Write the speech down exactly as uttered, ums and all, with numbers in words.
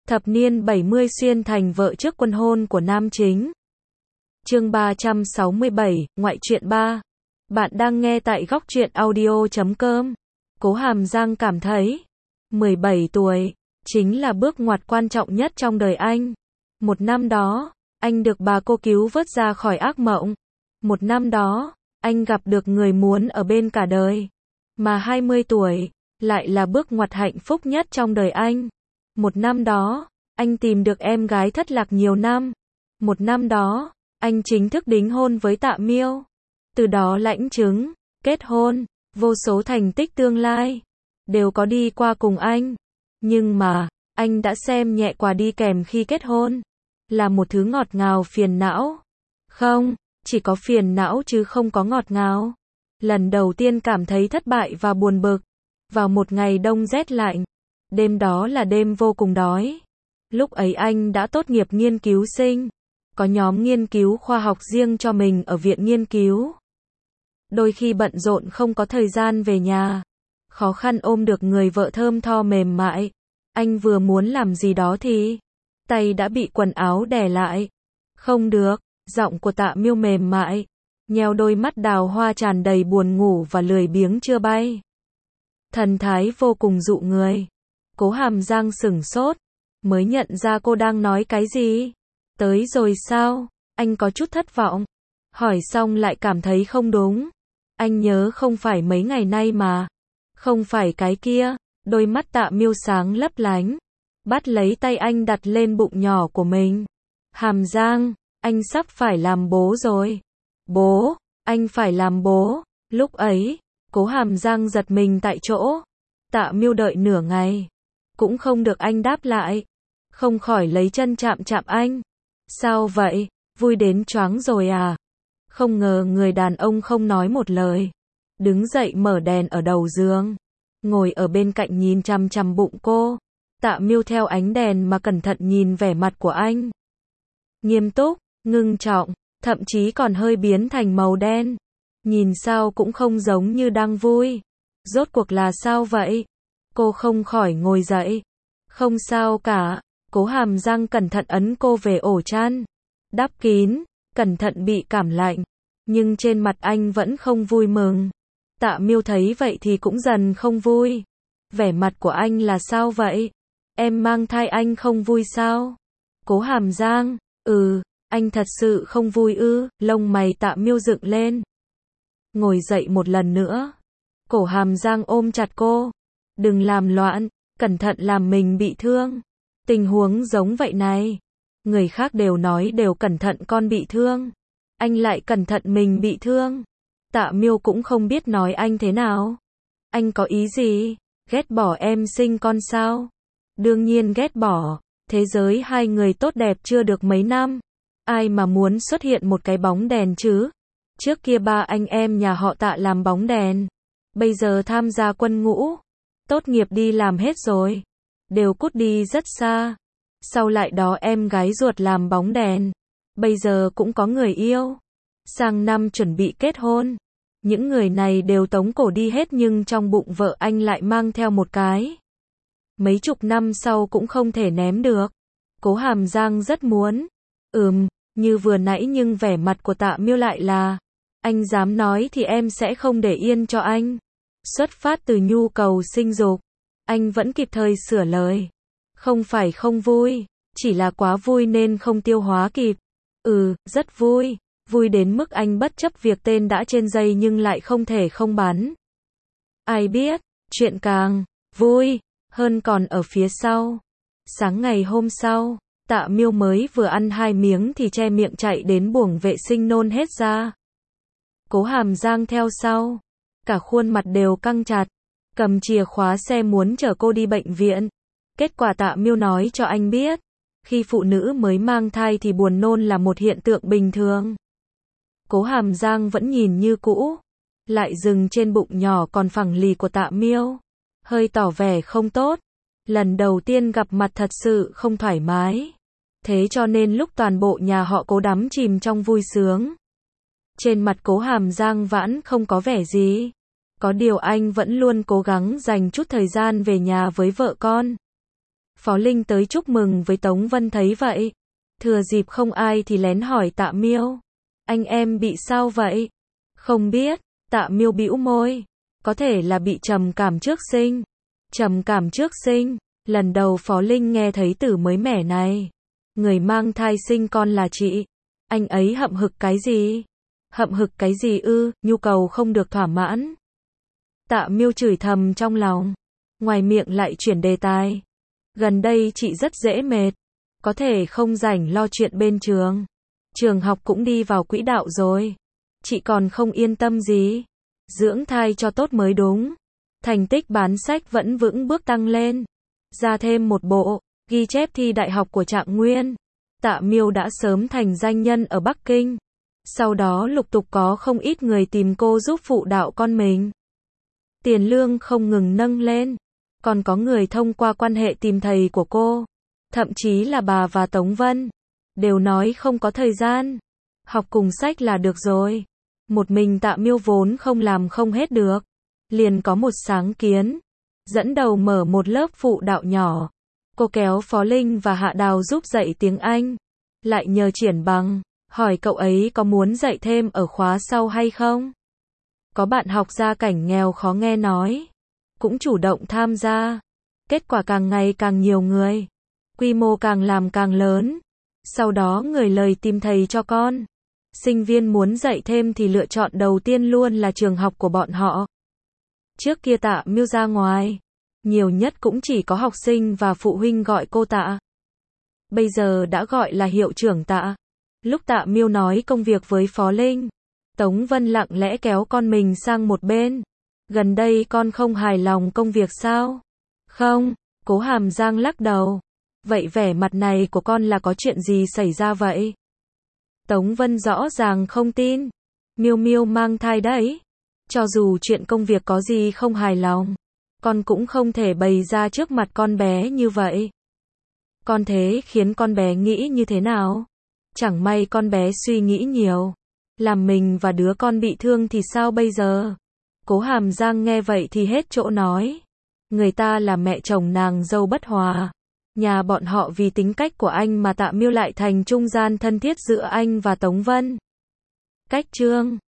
Thập niên bảy mươi xuyên thành vợ trước quân hôn của nam chính. Chương ba trăm sáu mươi bảy, ngoại truyện ba. Bạn đang nghe tại góc truyện audio chấm com. Cố Hàm Giang cảm thấy, mười bảy tuổi, chính là bước ngoặt quan trọng nhất trong đời anh. Một năm đó, anh được bà cô cứu vớt ra khỏi ác mộng. Một năm đó, anh gặp được người muốn ở bên cả đời. Mà hai mươi tuổi, lại là bước ngoặt hạnh phúc nhất trong đời anh. Một năm đó, anh tìm được em gái thất lạc nhiều năm. Một năm đó, anh chính thức đính hôn với Tạ Miêu. Từ đó lãnh chứng, kết hôn, vô số thành tích tương lai, đều có đi qua cùng anh. Nhưng mà, anh đã xem nhẹ quà đi kèm khi kết hôn. Là một thứ ngọt ngào phiền não. Không, chỉ có phiền não chứ không có ngọt ngào. Lần đầu tiên cảm thấy thất bại và buồn bực. Vào một ngày đông rét lạnh. Đêm đó là đêm vô cùng đói. Lúc ấy anh đã tốt nghiệp nghiên cứu sinh. Có nhóm nghiên cứu khoa học riêng cho mình ở viện nghiên cứu. Đôi khi bận rộn không có thời gian về nhà. Khó khăn ôm được người vợ thơm tho mềm mại. Anh vừa muốn làm gì đó thì tay đã bị quần áo đè lại. Không được, giọng của Tạ Miêu mềm mại, nheo đôi mắt đào hoa tràn đầy buồn ngủ và lười biếng chưa bay. Thần thái vô cùng dụ người. Cố Hàm Giang sửng sốt, mới nhận ra cô đang nói cái gì. Tới rồi sao? Anh có chút thất vọng. Hỏi xong lại cảm thấy không đúng. Anh nhớ không phải mấy ngày nay mà. Không phải cái kia. Đôi mắt Tạ Miêu sáng lấp lánh. Bắt lấy tay anh đặt lên bụng nhỏ của mình. Hàm Giang, anh sắp phải làm bố rồi. Bố, anh phải làm bố. Lúc ấy, Cố Hàm Giang giật mình tại chỗ. Tạ Miêu đợi nửa ngày, cũng không được anh đáp lại. Không khỏi lấy chân chạm chạm anh. Sao vậy, vui đến choáng rồi à? Không ngờ người đàn ông không nói một lời. Đứng dậy mở đèn ở đầu giường. Ngồi ở bên cạnh nhìn chằm chằm bụng cô. Tạ Miêu theo ánh đèn mà cẩn thận nhìn vẻ mặt của anh. Nghiêm túc, ngưng trọng, thậm chí còn hơi biến thành màu đen. Nhìn sao cũng không giống như đang vui. Rốt cuộc là sao vậy? Cô không khỏi ngồi dậy. Không sao cả. Cố Hàm Giang cẩn thận ấn cô về ổ chăn. Đắp kín, cẩn thận bị cảm lạnh. Nhưng trên mặt anh vẫn không vui mừng. Tạ Miêu thấy vậy thì cũng dần không vui. Vẻ mặt của anh là sao vậy? Em mang thai anh không vui sao? Cố Hàm Giang, ừ, anh thật sự không vui ư? Lông mày Tạ Miêu dựng lên. Ngồi dậy một lần nữa. Cố Hàm Giang ôm chặt cô. Đừng làm loạn, cẩn thận làm mình bị thương. Tình huống giống vậy này. Người khác đều nói đều cẩn thận con bị thương. Anh lại cẩn thận mình bị thương. Tạ Miêu cũng không biết nói anh thế nào. Anh có ý gì? Ghét bỏ em sinh con sao? Đương nhiên ghét bỏ. Thế giới hai người tốt đẹp chưa được mấy năm. Ai mà muốn xuất hiện một cái bóng đèn chứ? Trước kia ba anh em nhà họ Tạ làm bóng đèn. Bây giờ tham gia quân ngũ. Tốt nghiệp đi làm hết rồi. Đều cút đi rất xa. Sau lại đó em gái ruột làm bóng đèn. Bây giờ cũng có người yêu. Sang năm chuẩn bị kết hôn. Những người này đều tống cổ đi hết nhưng trong bụng vợ anh lại mang theo một cái. Mấy chục năm sau cũng không thể ném được. Cố Hàm Giang rất muốn. Ừm, như vừa nãy nhưng vẻ mặt của Tạ Miêu lại là. Anh dám nói thì em sẽ không để yên cho anh. Xuất phát từ nhu cầu sinh dục. Anh vẫn kịp thời sửa lời. Không phải không vui, chỉ là quá vui nên không tiêu hóa kịp. Ừ, rất vui. Vui đến mức anh bất chấp việc tên đã trên dây nhưng lại không thể không bắn. Ai biết, chuyện càng vui hơn còn ở phía sau. Sáng ngày hôm sau, Tạ Miêu mới vừa ăn hai miếng thì che miệng chạy đến buồng vệ sinh nôn hết ra. Cố Hàm Giang theo sau. Cả khuôn mặt đều căng chặt. Cầm chìa khóa xe muốn chở cô đi bệnh viện. Kết quả Tạ Miêu nói cho anh biết. Khi phụ nữ mới mang thai thì buồn nôn là một hiện tượng bình thường. Cố Hàm Giang vẫn nhìn như cũ. Lại dừng trên bụng nhỏ còn phẳng lì của Tạ Miêu. Hơi tỏ vẻ không tốt. Lần đầu tiên gặp mặt thật sự không thoải mái. Thế cho nên lúc toàn bộ nhà họ Cố đắm chìm trong vui sướng. Trên mặt Cố Hàm Giang vẫn không có vẻ gì. Có điều anh vẫn luôn cố gắng dành chút thời gian về nhà với vợ con. Phó Linh tới chúc mừng với Tống Vân thấy vậy. Thừa dịp không ai thì lén hỏi Tạ Miêu. Anh em bị sao vậy? Không biết, Tạ Miêu bĩu môi. Có thể là bị trầm cảm trước sinh. Trầm cảm trước sinh, lần đầu Phó Linh nghe thấy từ mới mẻ này. Người mang thai sinh con là chị. Anh ấy hậm hực cái gì? Hậm hực cái gì ư, nhu cầu không được thỏa mãn. Tạ Miêu chửi thầm trong lòng. Ngoài miệng lại chuyển đề tài. Gần đây chị rất dễ mệt. Có thể không rảnh lo chuyện bên trường. Trường học cũng đi vào quỹ đạo rồi. Chị còn không yên tâm gì. Dưỡng thai cho tốt mới đúng. Thành tích bán sách vẫn vững bước tăng lên. Ra thêm một bộ, ghi chép thi đại học của Trạng Nguyên. Tạ Miêu đã sớm thành danh nhân ở Bắc Kinh. Sau đó lục tục có không ít người tìm cô giúp phụ đạo con mình. Tiền lương không ngừng nâng lên. Còn có người thông qua quan hệ tìm thầy của cô. Thậm chí là bà và Tống Vân. Đều nói không có thời gian. Học cùng sách là được rồi. Một mình Tạ Miêu vốn không làm không hết được. Liền có một sáng kiến. Dẫn đầu mở một lớp phụ đạo nhỏ. Cô kéo Phó Linh và Hạ Đào giúp dạy tiếng Anh. Lại nhờ Triển Bằng. Hỏi cậu ấy có muốn dạy thêm ở khóa sau hay không? Có bạn học gia cảnh nghèo khó nghe nói. Cũng chủ động tham gia. Kết quả càng ngày càng nhiều người. Quy mô càng làm càng lớn. Sau đó người lời tìm thầy cho con. Sinh viên muốn dạy thêm thì lựa chọn đầu tiên luôn là trường học của bọn họ. Trước kia Tạ Miêu ra ngoài. Nhiều nhất cũng chỉ có học sinh và phụ huynh gọi cô Tạ. Bây giờ đã gọi là hiệu trưởng Tạ. Lúc Tạ Miêu nói công việc với Phó Linh, Tống Vân lặng lẽ kéo con mình sang một bên. Gần đây con không hài lòng công việc sao? Không, Cố Hàm Giang lắc đầu. Vậy vẻ mặt này của con là có chuyện gì xảy ra vậy? Tống Vân rõ ràng không tin. Miêu Miêu mang thai đấy. Cho dù chuyện công việc có gì không hài lòng, con cũng không thể bày ra trước mặt con bé như vậy. Con thế khiến con bé nghĩ như thế nào? Chẳng may con bé suy nghĩ nhiều, làm mình và đứa con bị thương thì sao bây giờ? Cố Hàm Giang nghe vậy thì hết chỗ nói. Người ta là mẹ chồng nàng dâu bất hòa. Nhà bọn họ vì tính cách của anh mà Tạ Miêu lại thành trung gian thân thiết giữa anh và Tống Vân. Cách chương